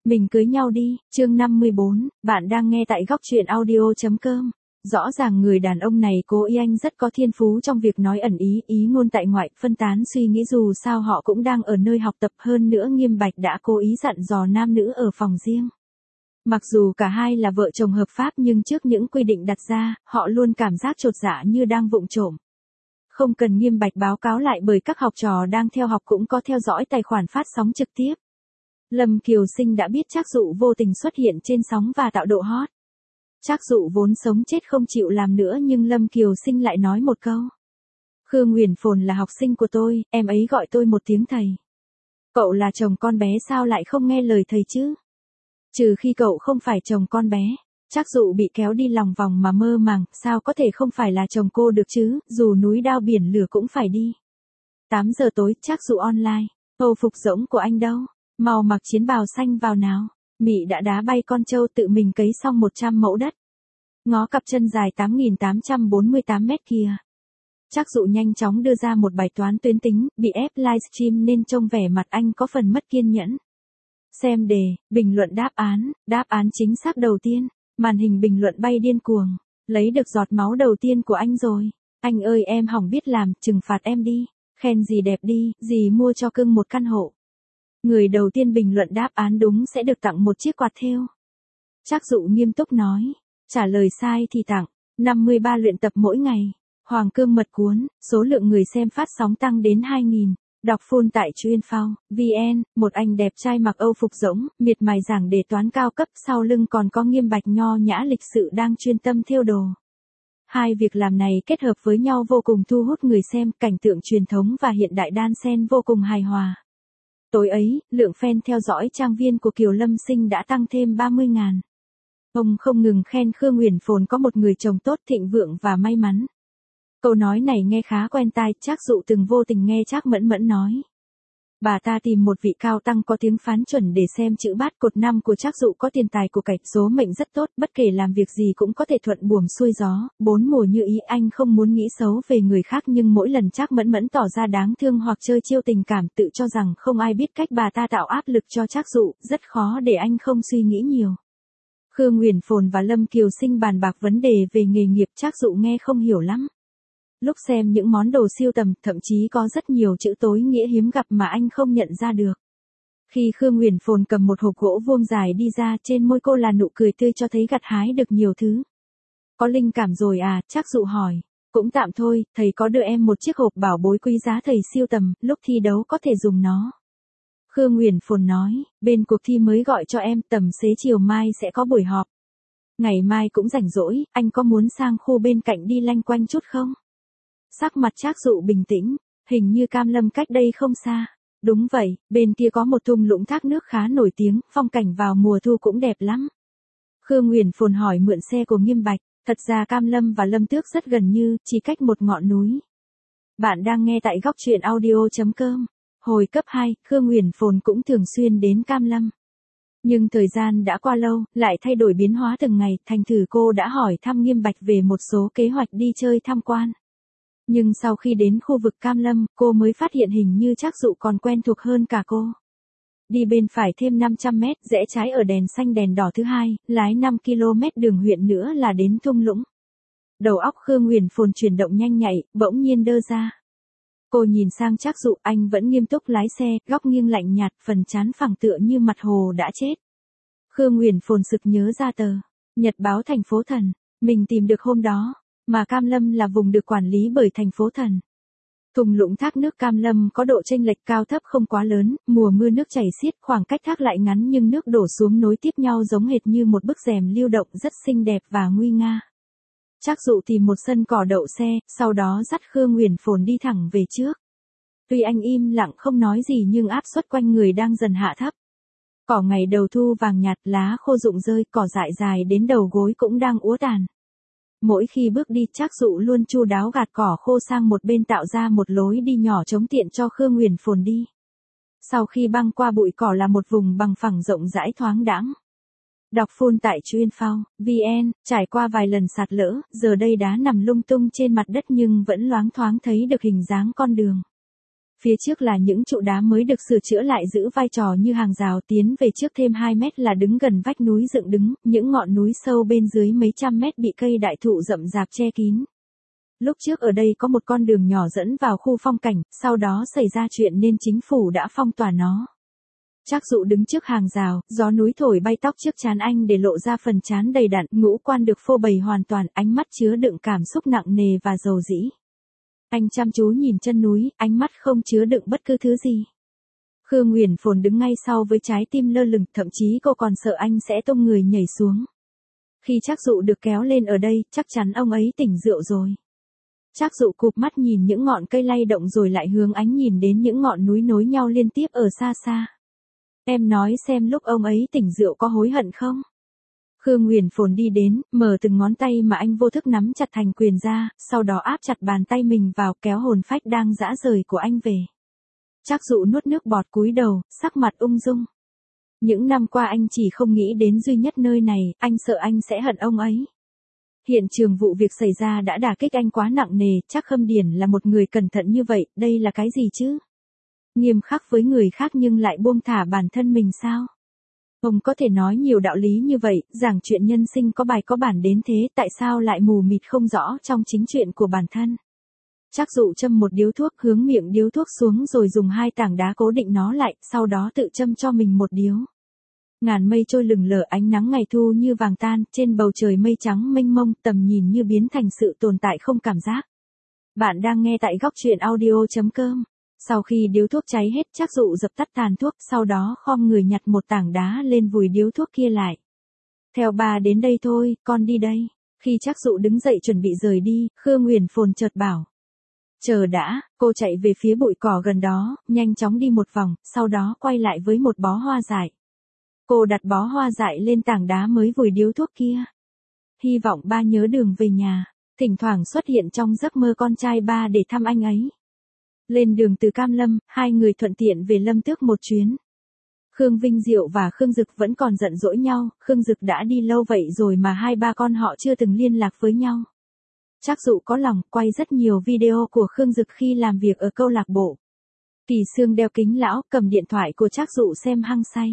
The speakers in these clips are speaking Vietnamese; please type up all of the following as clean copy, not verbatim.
Mình cưới nhau đi, chương 54, bạn đang nghe tại góc truyện audio.com. Rõ ràng người đàn ông này cố ý anh rất có thiên phú trong việc nói ẩn ý, ý ngôn tại ngoại, phân tán suy nghĩ dù sao họ cũng đang ở nơi học tập hơn nữa Nghiêm Bạch đã cố ý dặn dò nam nữ ở phòng riêng. Mặc dù cả hai là vợ chồng hợp pháp nhưng trước những quy định đặt ra, họ luôn cảm giác chột dạ như đang vụng trộm. Không cần Nghiêm Bạch báo cáo lại bởi các học trò đang theo học cũng có theo dõi tài khoản phát sóng trực tiếp. Lâm Kiều Sinh đã biết Trác Dụ vô tình xuất hiện trên sóng và tạo độ hot. Trác Dụ vốn sống chết không chịu làm nữa nhưng Lâm Kiều Sinh lại nói một câu. Khương Huyền Phồn là học sinh của tôi, em ấy gọi tôi một tiếng thầy. Cậu là chồng con bé sao lại không nghe lời thầy chứ? Trừ khi cậu không phải chồng con bé. Trác Dụ bị kéo đi lòng vòng mà mơ màng, sao có thể không phải là chồng cô được chứ, dù núi đao biển lửa cũng phải đi. 8 giờ tối, Trác Dụ online. Âu phục rỗng của anh đâu? Mau mặc chiến bào xanh vào nào. Mị đã đá bay con trâu tự mình cấy xong 100 mẫu đất. Ngó cặp chân dài 8.848 mét kia. Trác Dụ nhanh chóng đưa ra một bài toán tuyến tính, bị ép livestream nên trông vẻ mặt anh có phần mất kiên nhẫn. Xem đề, bình luận đáp án chính xác đầu tiên. Màn hình bình luận bay điên cuồng. Lấy được giọt máu đầu tiên của anh rồi. Anh ơi em hỏng biết làm, trừng phạt em đi. Khen gì đẹp đi, gì mua cho cưng một căn hộ. Người đầu tiên bình luận đáp án đúng sẽ được tặng một chiếc quạt thêu. Trác Dụ nghiêm túc nói. Trả lời sai thì tặng 53 luyện tập mỗi ngày. Hoàng cương mật cuốn, số lượng người xem phát sóng tăng đến 2.000. Đọc full tại Chuyên.phao, VN, một anh đẹp trai mặc Âu phục rỗng, miệt mài giảng đề toán cao cấp, sau lưng còn có Nghiêm Bạch nho nhã lịch sự đang chuyên tâm thêu đồ. Hai việc làm này kết hợp với nhau vô cùng thu hút người xem, cảnh tượng truyền thống và hiện đại đan xen vô cùng hài hòa. Tối ấy, lượng fan theo dõi trang viên của Kiều Lâm Sinh đã tăng thêm 30.000. Ông không ngừng khen Khương Huyền Phồn có một người chồng tốt, thịnh vượng và may mắn. Câu nói này nghe khá quen tai, Trác Dụ từng vô tình nghe Trác Mẫn Mẫn nói. Bà ta tìm một vị cao tăng có tiếng phán chuẩn để xem chữ bát cột năm của Trác Dụ có tiền tài của cải, số mệnh rất tốt, bất kể làm việc gì cũng có thể thuận buồm xuôi gió, 4 mùa như ý. Anh không muốn nghĩ xấu về người khác nhưng mỗi lần Trác Mẫn Mẫn tỏ ra đáng thương hoặc chơi chiêu tình cảm tự cho rằng không ai biết cách bà ta tạo áp lực cho Trác Dụ, rất khó để anh không suy nghĩ nhiều. Khương Huyền Phồn và Lâm Kiều Sinh bàn bạc vấn đề về nghề nghiệp, Trác Dụ nghe không hiểu lắm. Lúc xem những món đồ sưu tầm, thậm chí có rất nhiều chữ tối nghĩa hiếm gặp mà anh không nhận ra được. Khi Khương Huyền Phồn cầm một hộp gỗ vuông dài đi ra, trên môi cô là nụ cười tươi cho thấy gặt hái được nhiều thứ. Có linh cảm rồi à? Trác Dụ hỏi. Cũng tạm thôi, thầy có đưa em một chiếc hộp bảo bối quý giá thầy siêu tầm, lúc thi đấu có thể dùng nó. Khương Huyền Phồn nói, bên cuộc thi mới gọi cho em, tầm xế chiều mai sẽ có buổi họp. Ngày mai cũng rảnh rỗi, anh có muốn sang khu bên cạnh đi lanh quanh chút không? Sắc mặt Trác Dụ bình tĩnh, hình như Cam Lâm cách đây không xa. Đúng vậy, bên kia có một thung lũng thác nước khá nổi tiếng, phong cảnh vào mùa thu cũng đẹp lắm. Khương Huyền Phồn hỏi mượn xe của Nghiêm Bạch, thật ra Cam Lâm và Lâm Tước rất gần như, chỉ cách một ngọn núi. Bạn đang nghe tại góc truyện audio.com. Hồi cấp 2, Khương Huyền Phồn cũng thường xuyên đến Cam Lâm. Nhưng thời gian đã qua lâu, lại thay đổi biến hóa từng ngày, thành thử cô đã hỏi thăm Nghiêm Bạch về một số kế hoạch đi chơi tham quan. Nhưng sau khi đến khu vực Cam Lâm, cô mới phát hiện hình như Trác Dụ còn quen thuộc hơn cả cô. Đi bên phải thêm 500 mét, rẽ trái ở đèn xanh đèn đỏ thứ hai, lái 5 km đường huyện nữa là đến thung lũng. Đầu óc Khương Huyền Phồn chuyển động nhanh nhạy, bỗng nhiên đơ ra. Cô nhìn sang Trác Dụ, anh vẫn nghiêm túc lái xe, góc nghiêng lạnh nhạt, phần trán phẳng tựa như mặt hồ đã chết. Khương Huyền Phồn sực nhớ ra tờ Nhật báo thành phố thần, mình tìm được hôm đó. Mà Cam Lâm là vùng được quản lý bởi thành phố thần. Thung lũng thác nước Cam Lâm có độ chênh lệch cao thấp không quá lớn, mùa mưa nước chảy xiết, khoảng cách thác lại ngắn nhưng nước đổ xuống nối tiếp nhau giống hệt như một bức rèm lưu động rất xinh đẹp và nguy nga. Trác Dụ tìm một sân cỏ đậu xe, sau đó dắt Khương Huyền Phồn đi thẳng về trước. Tuy anh im lặng không nói gì nhưng áp suất quanh người đang dần hạ thấp. Cỏ ngày đầu thu vàng nhạt, lá khô rụng rơi, cỏ dại dài đến đầu gối cũng đang úa tàn. Mỗi khi bước đi, Trác Dụ luôn chu đáo gạt cỏ khô sang một bên tạo ra một lối đi nhỏ chống tiện cho Khương Huyền Phồn đi. Sau khi băng qua bụi cỏ là một vùng bằng phẳng rộng rãi thoáng đãng. Đọc full tại Chuyên.phao, VN, trải qua vài lần sạt lở, giờ đây đá nằm lung tung trên mặt đất nhưng vẫn loáng thoáng thấy được hình dáng con đường. Phía trước là những trụ đá mới được sửa chữa lại giữ vai trò như hàng rào, tiến về trước thêm 2 mét là đứng gần vách núi dựng đứng, những ngọn núi sâu bên dưới mấy trăm mét bị cây đại thụ rậm rạp che kín. Lúc trước ở đây có một con đường nhỏ dẫn vào khu phong cảnh, sau đó xảy ra chuyện nên chính phủ đã phong tỏa nó. Trác Dụ đứng trước hàng rào, gió núi thổi bay tóc trước trán anh để lộ ra phần trán đầy đặn, ngũ quan được phô bày hoàn toàn, ánh mắt chứa đựng cảm xúc nặng nề và dầu dĩ. Anh chăm chú nhìn chân núi, ánh mắt không chứa đựng bất cứ thứ gì. Khương Nguyền Phồn đứng ngay sau với trái tim lơ lửng, thậm chí cô còn sợ anh sẽ tung người nhảy xuống. Khi Trác Dụ được kéo lên ở đây, chắc chắn ông ấy tỉnh rượu rồi. Trác Dụ cụp mắt nhìn những ngọn cây lay động rồi lại hướng ánh nhìn đến những ngọn núi nối nhau liên tiếp ở xa xa. Em nói xem lúc ông ấy tỉnh rượu có hối hận không? Khương Nguyền Phồn đi đến, mở từng ngón tay mà anh vô thức nắm chặt thành quyền ra, sau đó áp chặt bàn tay mình vào, kéo hồn phách đang rã rời của anh về. Trác Dụ nuốt nước bọt cúi đầu, sắc mặt ung dung. Những năm qua anh chỉ không nghĩ đến duy nhất nơi này, anh sợ anh sẽ hận ông ấy. Hiện trường vụ việc xảy ra đã đả kích anh quá nặng nề, chắc Khâm Điển là một người cẩn thận như vậy, đây là cái gì chứ? Nghiêm khắc với người khác nhưng lại buông thả bản thân mình sao? Ông có thể nói nhiều đạo lý như vậy, giảng chuyện nhân sinh có bài có bản đến thế, tại sao lại mù mịt không rõ trong chính chuyện của bản thân? Trác Dụ châm một điếu thuốc, hướng miệng điếu thuốc xuống rồi dùng 2 tảng đá cố định nó lại, sau đó tự châm cho mình một điếu. Ngàn mây trôi lừng lờ, ánh nắng ngày thu như vàng tan, trên bầu trời mây trắng mênh mông, tầm nhìn như biến thành sự tồn tại không cảm giác. Bạn đang nghe tại góc truyện audio.com. Sau khi điếu thuốc cháy hết, Trác Dụ dập tắt tàn thuốc, sau đó khom người nhặt một tảng đá lên vùi điếu thuốc kia lại. Theo bà đến đây thôi, con đi đây. Khi Trác Dụ đứng dậy chuẩn bị rời đi, Khương Nguyền Phồn chợt bảo. Chờ đã, cô chạy về phía bụi cỏ gần đó, nhanh chóng đi một vòng, sau đó quay lại với một bó hoa dại. Cô đặt bó hoa dại lên tảng đá mới vùi điếu thuốc kia. Hy vọng ba nhớ đường về nhà, thỉnh thoảng xuất hiện trong giấc mơ con trai ba để thăm anh ấy. Lên đường từ Cam Lâm, 2 người thuận tiện về Lâm Tước một chuyến. Khương Vinh Diệu và Khương Dực vẫn còn giận dỗi nhau, Khương Dực đã đi lâu vậy rồi mà 2-3 con họ chưa từng liên lạc với nhau. Trác Dụ có lòng, quay rất nhiều video của Khương Dực khi làm việc ở câu lạc bộ. Kỳ Sương đeo kính lão, cầm điện thoại của Trác Dụ xem hăng say.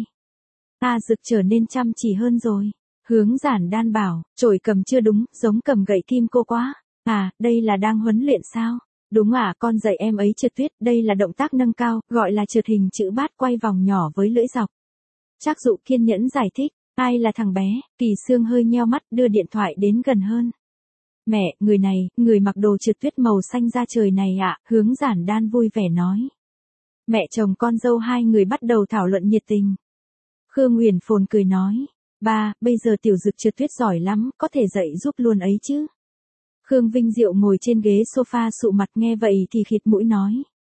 Dực trở nên chăm chỉ hơn rồi. Hướng Giản Đan bảo, chổi cầm chưa đúng, giống cầm gậy kim cô quá. Đây là đang huấn luyện sao? Đúng con dạy em ấy trượt tuyết, đây là động tác nâng cao, gọi là trượt hình chữ bát quay vòng nhỏ với lưỡi dọc. Trác Dụ kiên nhẫn giải thích, ai là thằng bé? Kỳ Sương hơi nheo mắt, đưa điện thoại đến gần hơn. Mẹ, người này, người mặc đồ trượt tuyết màu xanh da trời này Hướng Giản Đan vui vẻ nói. Mẹ chồng con dâu 2 người bắt đầu thảo luận nhiệt tình. Khương Nguyền Phồn cười nói, ba, bây giờ Tiểu Dực trượt tuyết giỏi lắm, có thể dạy giúp luôn ấy chứ. Khương Vinh Diệu ngồi trên ghế sofa sụ mặt nghe vậy thì khịt mũi nói.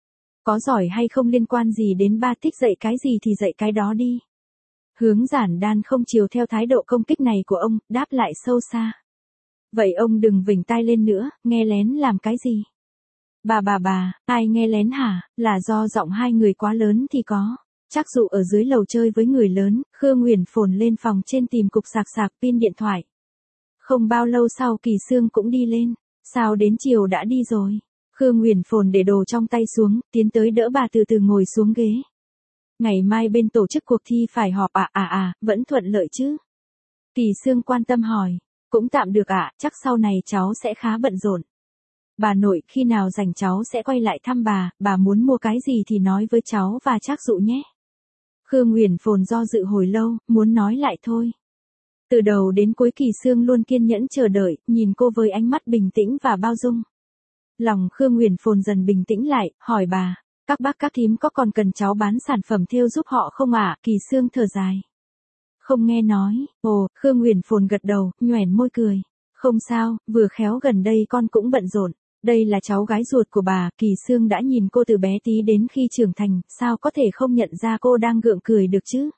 Có giỏi hay không liên quan gì đến ba, thích dạy cái gì thì dạy cái đó đi. Hướng Giản Đan không chiều theo thái độ công kích này của ông, đáp lại sâu xa. Vậy ông đừng vểnh tai lên nữa, nghe lén làm cái gì? Bà, ai nghe lén hả, là do giọng 2 người quá lớn thì có. Trác Dụ ở dưới lầu chơi với người lớn, Khương Nguyền Phồn lên phòng trên tìm cục sạc pin điện thoại. Không bao lâu sau Kỳ Sương cũng đi lên, sao đến chiều đã đi rồi. Khương Nguyền Phồn để đồ trong tay xuống, tiến tới đỡ bà từ từ ngồi xuống ghế. Ngày mai bên tổ chức cuộc thi phải họp vẫn thuận lợi chứ? Kỳ Sương quan tâm hỏi, cũng tạm được chắc sau này cháu sẽ khá bận rộn. Bà nội, khi nào rảnh cháu sẽ quay lại thăm bà muốn mua cái gì thì nói với cháu và Trác Dụ nhé. Khương Nguyền Phồn do dự hồi lâu, muốn nói lại thôi. Từ đầu đến cuối Kỳ Sương luôn kiên nhẫn chờ đợi, nhìn cô với ánh mắt bình tĩnh và bao dung. Lòng Khương Nguyền Phồn dần bình tĩnh lại, hỏi bà, các bác các thím có còn cần cháu bán sản phẩm thêu giúp họ không Kỳ Sương thở dài. Không nghe nói, Khương Nguyền Phồn gật đầu, nhoẻn môi cười. Không sao, vừa khéo gần đây con cũng bận rộn. Đây là cháu gái ruột của bà, Kỳ Sương đã nhìn cô từ bé tí đến khi trưởng thành, sao có thể không nhận ra cô đang gượng cười được chứ?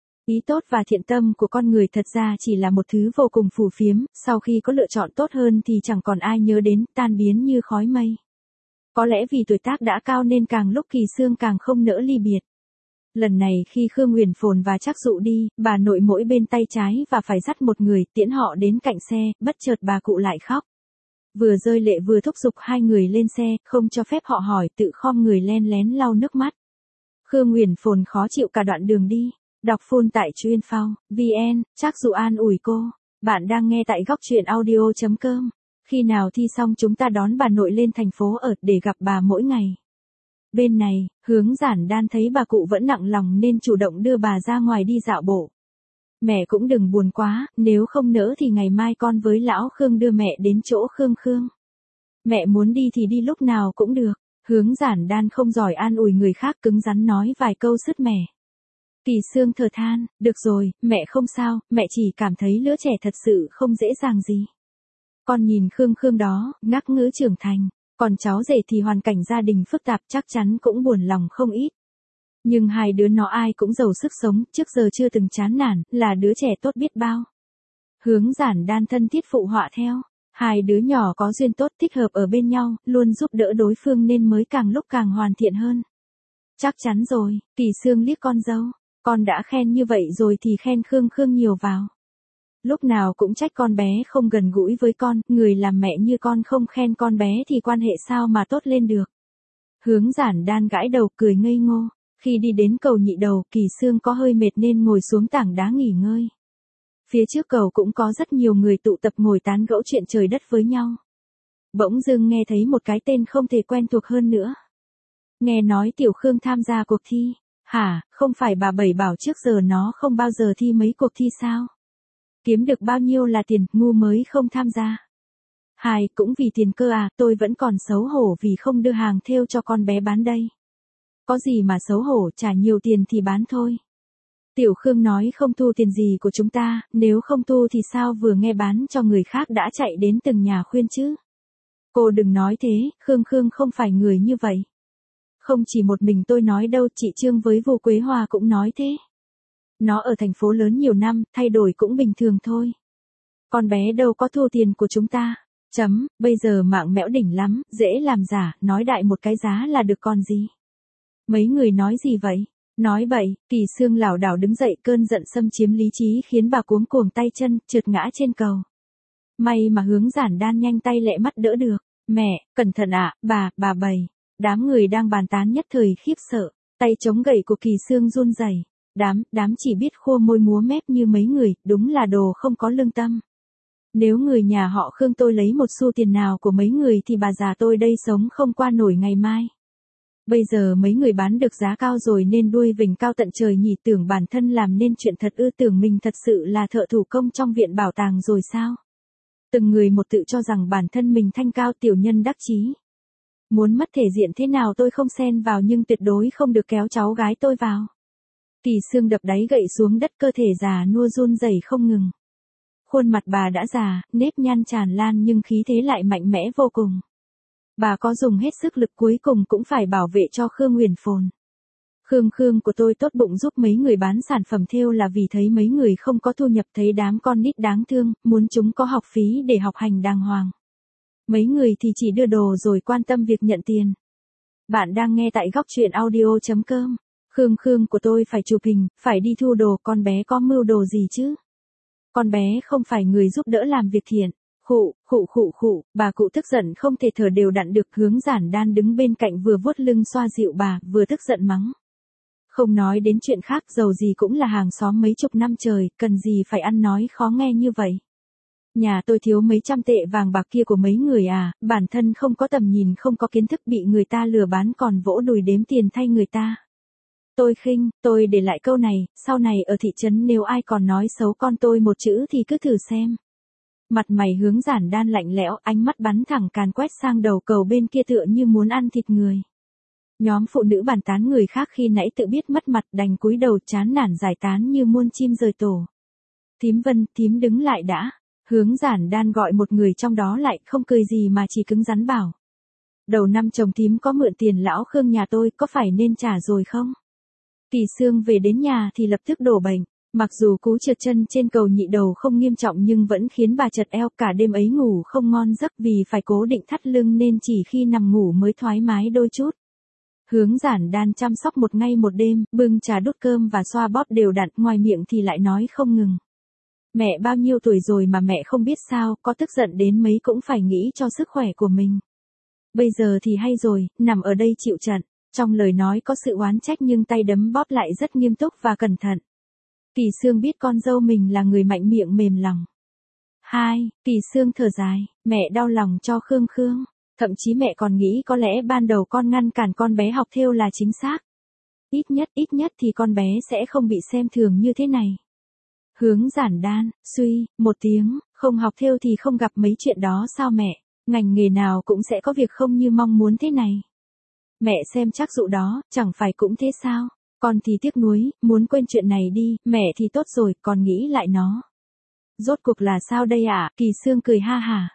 Ý tốt và thiện tâm của con người thật ra chỉ là một thứ vô cùng phù phiếm, sau khi có lựa chọn tốt hơn thì chẳng còn ai nhớ đến, tan biến như khói mây. Có lẽ vì tuổi tác đã cao nên càng lúc Kỳ Sương càng không nỡ ly biệt. Lần này khi Khương Nguyền Phồn và Trác Dụ đi, bà nội mỗi bên tay trái và phải dắt một người, tiễn họ đến cạnh xe, bất chợt bà cụ lại khóc. Vừa rơi lệ vừa thúc giục hai người lên xe, không cho phép họ hỏi, tự khom người len lén lau nước mắt. Khương Nguyền Phồn khó chịu cả đoạn đường đi. Đọc full tại Chuyên Phao, VN, chắc dụ an ủi cô. Bạn đang nghe tại góc truyện audio.com. Khi nào thi xong chúng ta đón bà nội lên thành phố ở để gặp bà mỗi ngày. Bên này, Hướng Giản Đan thấy bà cụ vẫn nặng lòng nên chủ động đưa bà ra ngoài đi dạo bộ. Mẹ cũng đừng buồn quá, nếu không nỡ thì ngày mai con với lão Khương đưa mẹ đến chỗ Khương Khương. Mẹ muốn đi thì đi lúc nào cũng được. Hướng Giản Đan không giỏi an ủi người khác, cứng rắn nói vài câu sứt mẻ. Kỳ Sương thở than, được rồi, mẹ không sao, mẹ chỉ cảm thấy lứa trẻ thật sự không dễ dàng gì. Con nhìn Khương Khương đó, ngắc ngứ trưởng thành, còn cháu rể thì hoàn cảnh gia đình phức tạp chắc chắn cũng buồn lòng không ít. Nhưng hai đứa nó ai cũng giàu sức sống, trước giờ chưa từng chán nản, là đứa trẻ tốt biết bao. Hướng Giản Đan thân thiết phụ họa theo, hai đứa nhỏ có duyên tốt thích hợp ở bên nhau, luôn giúp đỡ đối phương nên mới càng lúc càng hoàn thiện hơn. Chắc chắn rồi, Kỳ Sương liếc con dâu, con đã khen như vậy rồi thì khen Khương Khương nhiều vào. Lúc nào cũng trách con bé không gần gũi với con, người làm mẹ như con không khen con bé thì quan hệ sao mà tốt lên được. Hướng Giản Đan gãi đầu cười ngây ngô, khi đi đến cầu Nhị Đầu, Kỳ Sương có hơi mệt nên ngồi xuống tảng đá nghỉ ngơi. Phía trước cầu cũng có rất nhiều người tụ tập ngồi tán gẫu chuyện trời đất với nhau. Bỗng dưng nghe thấy một cái tên không thể quen thuộc hơn nữa. Nghe nói Tiểu Khương tham gia cuộc thi. Hả, không phải bà Bảy bảo trước giờ nó không bao giờ thi mấy cuộc thi sao? Kiếm được bao nhiêu là tiền, ngu mới không tham gia. Hai, cũng vì tiền cơ à, tôi vẫn còn xấu hổ vì không đưa hàng thêu cho con bé bán đây. Có gì mà xấu hổ, trả nhiều tiền thì bán thôi. Tiểu Khương nói không thu tiền gì của chúng ta, nếu không thu thì sao vừa nghe bán cho người khác đã chạy đến từng nhà khuyên chứ. Cô đừng nói thế, Khương Khương không phải người như vậy. Không chỉ một mình tôi nói đâu, chị Trương với Vô Quế Hoa cũng nói thế. Nó ở thành phố lớn nhiều năm, thay đổi cũng bình thường thôi. Con bé đâu có thu tiền của chúng ta. Bây giờ mạng mẽo đỉnh lắm, dễ làm giả, nói đại một cái giá là được còn gì. Mấy người nói gì vậy? Nói bậy, Kỳ Sương lảo đảo đứng dậy, cơn giận xâm chiếm lý trí khiến bà cuống cuồng tay chân, trượt ngã trên cầu. May mà Hướng Giản Đan nhanh tay lẹ mắt đỡ được. Mẹ, cẩn thận ạ, bà Bảy. Đám người đang bàn tán nhất thời khiếp sợ, tay chống gậy của Kỳ Sương run rẩy. Đám chỉ biết khua môi múa mép như mấy người, đúng là đồ không có lương tâm. Nếu người nhà họ Khương tôi lấy một xu tiền nào của mấy người thì bà già tôi đây sống không qua nổi ngày mai. Bây giờ mấy người bán được giá cao rồi nên đuôi vểnh cao tận trời nhỉ, tưởng bản thân làm nên chuyện thật ư, tưởng mình thật sự là thợ thủ công trong viện bảo tàng rồi sao? Từng người một tự cho rằng bản thân mình thanh cao, tiểu nhân đắc chí. Muốn mất thể diện thế nào tôi không xen vào, nhưng tuyệt đối không được kéo cháu gái tôi vào. Kỳ Sương đập đáy gậy xuống đất, cơ thể già nua run rẩy không ngừng. Khuôn mặt bà đã già, nếp nhăn tràn lan nhưng khí thế lại mạnh mẽ vô cùng. Bà có dùng hết sức lực cuối cùng cũng phải bảo vệ cho Khương Nguyền Phồn. Khương của tôi tốt bụng giúp mấy người bán sản phẩm thêu là vì thấy mấy người không có thu nhập, thấy đám con nít đáng thương, muốn chúng có học phí để học hành đàng hoàng. Mấy người thì chỉ đưa đồ rồi quan tâm việc nhận tiền. Bạn đang nghe tại góc truyện audio.com. Khương của tôi phải chụp hình, phải đi thu đồ, con bé có mưu đồ gì chứ? Con bé không phải người giúp đỡ làm việc thiện. Khụ, bà cụ tức giận không thể thở đều đặn được. Hướng Giản Đan đứng bên cạnh vừa vuốt lưng xoa dịu bà, vừa tức giận mắng. Không nói đến chuyện khác, dầu gì cũng là hàng xóm mấy chục năm trời, cần gì phải ăn nói khó nghe như vậy. Nhà tôi thiếu mấy trăm tệ vàng bạc kia của mấy người à, bản thân không có tầm nhìn, không có kiến thức, bị người ta lừa bán còn vỗ đùi đếm tiền thay người ta. Tôi để lại câu này, sau này ở thị trấn nếu ai còn nói xấu con tôi một chữ thì cứ thử xem. Mặt mày Hướng Giản Đan lạnh lẽo, ánh mắt bắn thẳng càn quét sang đầu cầu bên kia tựa như muốn ăn thịt người. Nhóm phụ nữ bàn tán người khác khi nãy tự biết mất mặt đành cúi đầu chán nản giải tán như muôn chim rời tổ. Thím Vân, thím đứng lại đã. Hướng Giản Đan gọi một người trong đó lại, không cười gì mà chỉ cứng rắn bảo. Đầu năm chồng thím có mượn tiền lão Khương nhà tôi, có phải nên trả rồi không? Kỳ Sương về đến nhà thì lập tức đổ bệnh. Mặc dù cú trượt chân trên cầu Nhị Đầu không nghiêm trọng nhưng vẫn khiến bà chật eo, cả đêm ấy ngủ không ngon giấc vì phải cố định thắt lưng nên chỉ khi nằm ngủ mới thoải mái đôi chút. Hướng Giản Đan chăm sóc một ngày một đêm, bưng trà đút cơm và xoa bóp đều đặn, ngoài miệng thì lại nói không ngừng. Mẹ bao nhiêu tuổi rồi mà mẹ không biết sao, có tức giận đến mấy cũng phải nghĩ cho sức khỏe của mình. Bây giờ thì hay rồi, nằm ở đây chịu trận. Trong lời nói có sự oán trách nhưng tay đấm bóp lại rất nghiêm túc và cẩn thận. Kỳ Sương biết con dâu mình là người mạnh miệng mềm lòng. Kỳ Sương thở dài, mẹ đau lòng cho Khương Khương. Thậm chí mẹ còn nghĩ có lẽ ban đầu con ngăn cản con bé học thêu là chính xác. Ít nhất thì con bé sẽ không bị xem thường như thế này. Hướng Giản Đan, suy, một tiếng, không học thêu thì không gặp mấy chuyện đó sao mẹ, ngành nghề nào cũng sẽ có việc không như mong muốn thế này. Mẹ xem chắc dụ đó, chẳng phải cũng thế sao, con thì tiếc nuối, muốn quên chuyện này đi, mẹ thì tốt rồi, còn nghĩ lại nó. Rốt cuộc là sao đây ạ? Kỳ Sương cười ha hả.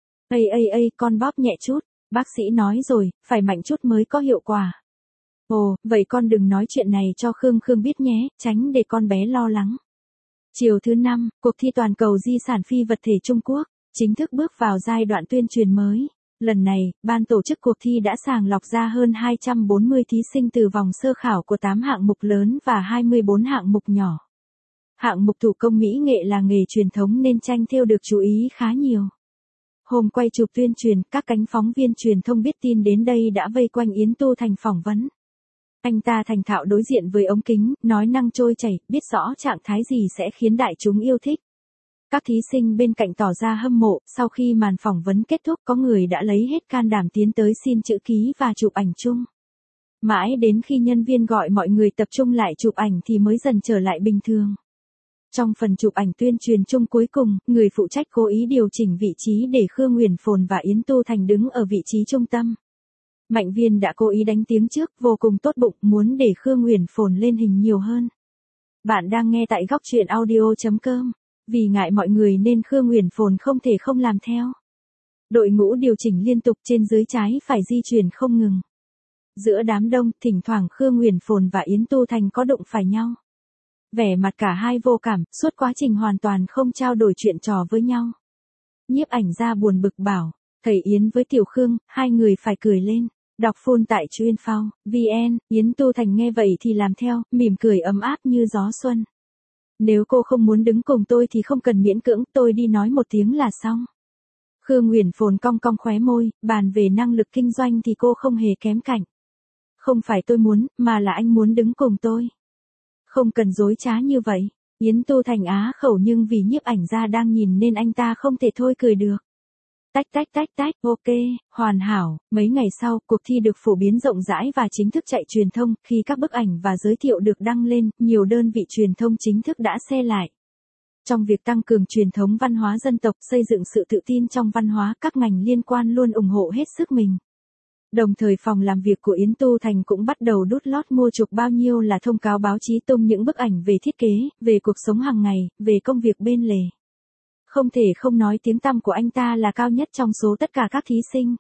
Con bóp nhẹ chút, bác sĩ nói rồi, phải mạnh chút mới có hiệu quả. Ồ, vậy con đừng nói chuyện này cho Khương Khương biết nhé, tránh để con bé lo lắng. Chiều thứ 5, cuộc thi toàn cầu di sản phi vật thể Trung Quốc, chính thức bước vào giai đoạn tuyên truyền mới. Lần này, ban tổ chức cuộc thi đã sàng lọc ra hơn 240 thí sinh từ vòng sơ khảo của 8 hạng mục lớn và 24 hạng mục nhỏ. Hạng mục thủ công mỹ nghệ là nghề truyền thống nên tranh thêu được chú ý khá nhiều. Hôm quay chụp tuyên truyền, các cánh phóng viên truyền thông biết tin đến đây đã vây quanh Yến Tu Thành phỏng vấn. Anh ta thành thạo đối diện với ống kính, nói năng trôi chảy, biết rõ trạng thái gì sẽ khiến đại chúng yêu thích. Các thí sinh bên cạnh tỏ ra hâm mộ, sau khi màn phỏng vấn kết thúc có người đã lấy hết can đảm tiến tới xin chữ ký và chụp ảnh chung. Mãi đến khi nhân viên gọi mọi người tập trung lại chụp ảnh thì mới dần trở lại bình thường. Trong phần chụp ảnh tuyên truyền chung cuối cùng, người phụ trách cố ý điều chỉnh vị trí để Khương Huyền Phồn và Yến Tu Thành đứng ở vị trí trung tâm. Mạnh Viên đã cố ý đánh tiếng trước, vô cùng tốt bụng, muốn để Khương Huyền Phồn lên hình nhiều hơn. Bạn đang nghe tại góc truyện audio.com. Vì ngại mọi người nên Khương Huyền Phồn không thể không làm theo. Đội ngũ điều chỉnh liên tục trên dưới trái phải di chuyển không ngừng. Giữa đám đông, thỉnh thoảng Khương Huyền Phồn và Yến Tu Thành có đụng phải nhau. Vẻ mặt cả hai vô cảm, suốt quá trình hoàn toàn không trao đổi chuyện trò với nhau. Nhiếp ảnh gia buồn bực bảo, thầy Yến với Tiểu Khương, hai người phải cười lên. Đọc full tại Chuyên.phao, VN, Yến Tu Thành nghe vậy thì làm theo, mỉm cười ấm áp như gió xuân. Nếu cô không muốn đứng cùng tôi thì không cần miễn cưỡng, tôi đi nói một tiếng là xong. Khương Huyền Phồn cong cong khóe môi, bàn về năng lực kinh doanh thì cô không hề kém cạnh. Không phải tôi muốn, mà là anh muốn đứng cùng tôi. Không cần dối trá như vậy. Yến Tu Thành á khẩu nhưng vì nhiếp ảnh gia đang nhìn nên anh ta không thể thôi cười được. Tách, ok, hoàn hảo. Mấy ngày sau, cuộc thi được phổ biến rộng rãi và chính thức chạy truyền thông. Khi các bức ảnh và giới thiệu được đăng lên, nhiều đơn vị truyền thông chính thức đã xe lại. Trong việc tăng cường truyền thống văn hóa dân tộc, xây dựng sự tự tin trong văn hóa, các ngành liên quan luôn ủng hộ hết sức mình. Đồng thời phòng làm việc của Yến Tu Thành cũng bắt đầu đút lót mua chuộc bao nhiêu là thông cáo báo chí tung những bức ảnh về thiết kế, về cuộc sống hàng ngày, về công việc bên lề. Không thể không nói tiếng tăm của anh ta là cao nhất trong số tất cả các thí sinh.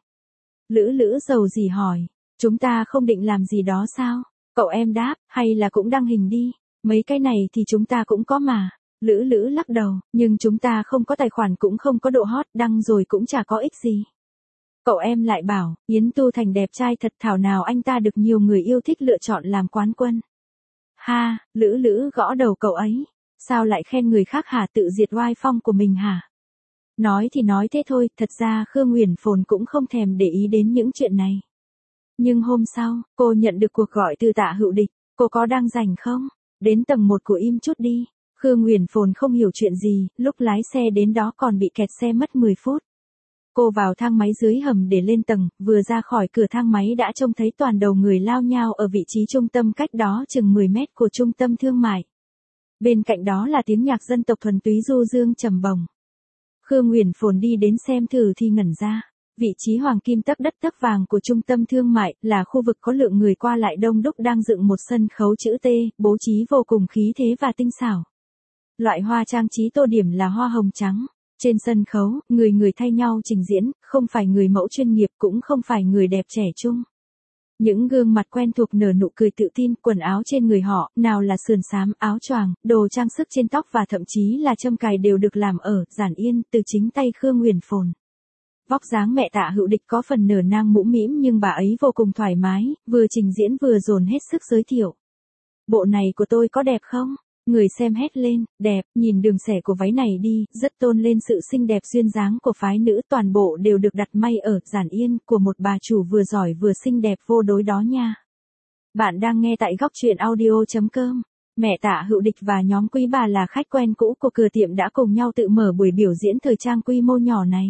Lữ giàu gì hỏi, chúng ta không định làm gì đó sao? Cậu em đáp, hay là cũng đăng hình đi, mấy cái này thì chúng ta cũng có mà. Lữ lắc đầu, nhưng chúng ta không có tài khoản cũng không có độ hot, đăng rồi cũng chả có ích gì. Cậu em lại bảo, Yến Tu Thành đẹp trai thật, thảo nào anh ta được nhiều người yêu thích lựa chọn làm quán quân. Ha, Lữ gõ đầu cậu ấy. Sao lại khen người khác hả, tự diệt oai phong của mình hả? Nói thì nói thế thôi, thật ra Khương Huyền Phồn cũng không thèm để ý đến những chuyện này. Nhưng hôm sau, cô nhận được cuộc gọi từ Tạ Hữu Địch, cô có đang rảnh không? Đến tầng 1 của im chút đi. Khương Huyền Phồn không hiểu chuyện gì, lúc lái xe đến đó còn bị kẹt xe mất 10 phút. Cô vào thang máy dưới hầm để lên tầng, vừa ra khỏi cửa thang máy đã trông thấy toàn đầu người lao nhao ở vị trí trung tâm cách đó chừng 10 mét của trung tâm thương mại. Bên cạnh đó là tiếng nhạc dân tộc thuần túy du dương trầm bổng. Khương Huyền Phồn đi đến xem thử thì ngẩn ra. Vị trí hoàng kim tấc đất tấc vàng của trung tâm thương mại là khu vực có lượng người qua lại đông đúc đang dựng một sân khấu chữ T, bố trí vô cùng khí thế và tinh xảo. Loại hoa trang trí tô điểm là hoa hồng trắng. Trên sân khấu, người thay nhau trình diễn, không phải người mẫu chuyên nghiệp cũng không phải người đẹp trẻ trung. Những gương mặt quen thuộc nở nụ cười tự tin, quần áo trên người họ, nào là sườn xám, áo choàng, đồ trang sức trên tóc và thậm chí là châm cài đều được làm ở Giản Yên từ chính tay Khương Huyền Phồn. Vóc dáng mẹ Tạ Hữu Địch có phần nở nang mũm mĩm nhưng bà ấy vô cùng thoải mái, vừa trình diễn vừa dồn hết sức giới thiệu. Bộ này của tôi có đẹp không? Người xem hét lên, đẹp, nhìn đường xẻ của váy này đi, rất tôn lên sự xinh đẹp duyên dáng của phái nữ, toàn bộ đều được đặt may ở Giản Yên của một bà chủ vừa giỏi vừa xinh đẹp vô đối đó nha. Bạn đang nghe tại góc truyện audio.com. Mẹ Tạ Hữu Địch và nhóm quý bà là khách quen cũ của cửa tiệm đã cùng nhau tự mở buổi biểu diễn thời trang quy mô nhỏ này.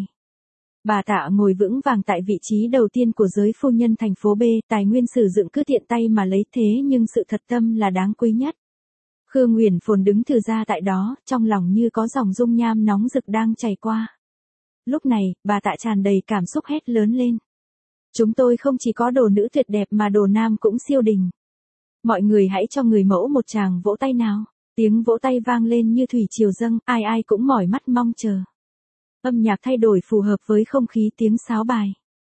Bà Tạ ngồi vững vàng tại vị trí đầu tiên của giới phu nhân thành phố B, tài nguyên sử dụng cứ tiện tay mà lấy, thế nhưng sự thật tâm là đáng quý nhất. Khương Nguyền Phồn đứng thừ ra tại đó, trong lòng như có dòng dung nham nóng rực đang chảy qua. Lúc này, bà Tạ tràn đầy cảm xúc hét lớn lên. Chúng tôi không chỉ có đồ nữ tuyệt đẹp mà đồ nam cũng siêu đỉnh. Mọi người hãy cho người mẫu một tràng vỗ tay nào. Tiếng vỗ tay vang lên như thủy triều dâng, ai ai cũng mỏi mắt mong chờ. Âm nhạc thay đổi phù hợp với không khí tiếng sáo bài.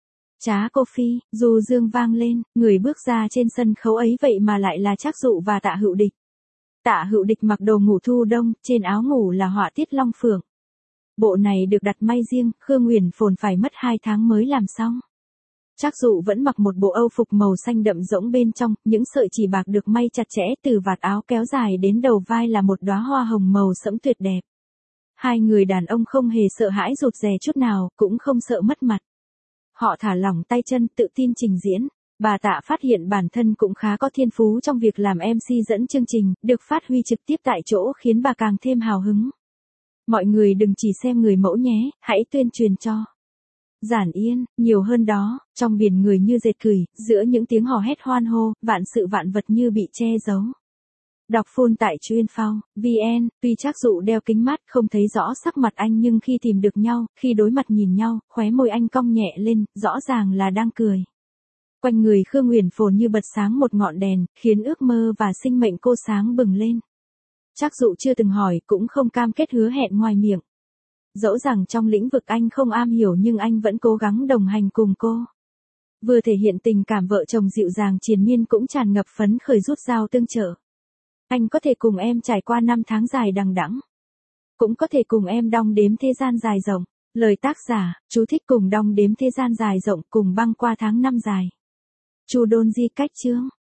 Trá cô Phi, du dương vang lên, người bước ra trên sân khấu ấy vậy mà lại là Trác Dụ và Tạ Hữu Địch. Tạ Hữu Địch mặc đồ ngủ thu đông, trên áo ngủ là họa tiết long phượng. Bộ này được đặt may riêng, Khương Nguyền Phồn phải mất 2 tháng mới làm xong. Trác Dụ vẫn mặc một bộ âu phục màu xanh đậm rỗng bên trong, những sợi chỉ bạc được may chặt chẽ từ vạt áo kéo dài đến đầu vai là một đóa hoa hồng màu sẫm tuyệt đẹp. Hai người đàn ông không hề sợ hãi rụt rè chút nào, cũng không sợ mất mặt. Họ thả lỏng tay chân, tự tin trình diễn. Bà Tạ phát hiện bản thân cũng khá có thiên phú trong việc làm MC dẫn chương trình, được phát huy trực tiếp tại chỗ khiến bà càng thêm hào hứng. Mọi người đừng chỉ xem người mẫu nhé, hãy tuyên truyền cho Giản Yên, nhiều hơn đó, trong biển người như dệt cười, giữa những tiếng hò hét hoan hô, vạn sự vạn vật như bị che giấu. Đọc full tại Chuyên Phao, VN, tuy Trác Dụ đeo kính mát không thấy rõ sắc mặt anh nhưng khi tìm được nhau, khi đối mặt nhìn nhau, khóe môi anh cong nhẹ lên, rõ ràng là đang cười. Quanh người Khương Nguyền Phồn như bật sáng một ngọn đèn, khiến ước mơ và sinh mệnh cô sáng bừng lên. Trác Dụ chưa từng hỏi, cũng không cam kết hứa hẹn ngoài miệng. Dẫu rằng trong lĩnh vực anh không am hiểu nhưng anh vẫn cố gắng đồng hành cùng cô. Vừa thể hiện tình cảm vợ chồng dịu dàng triền miên cũng tràn ngập phấn khởi rút dao tương trợ. Anh có thể cùng em trải qua 5 tháng dài đằng đẵng. Cũng có thể cùng em đong đếm thế gian dài rộng. Lời tác giả, chú thích cùng đong đếm thế gian dài rộng cùng băng qua tháng năm dài. Chu Đôn Di cách chương.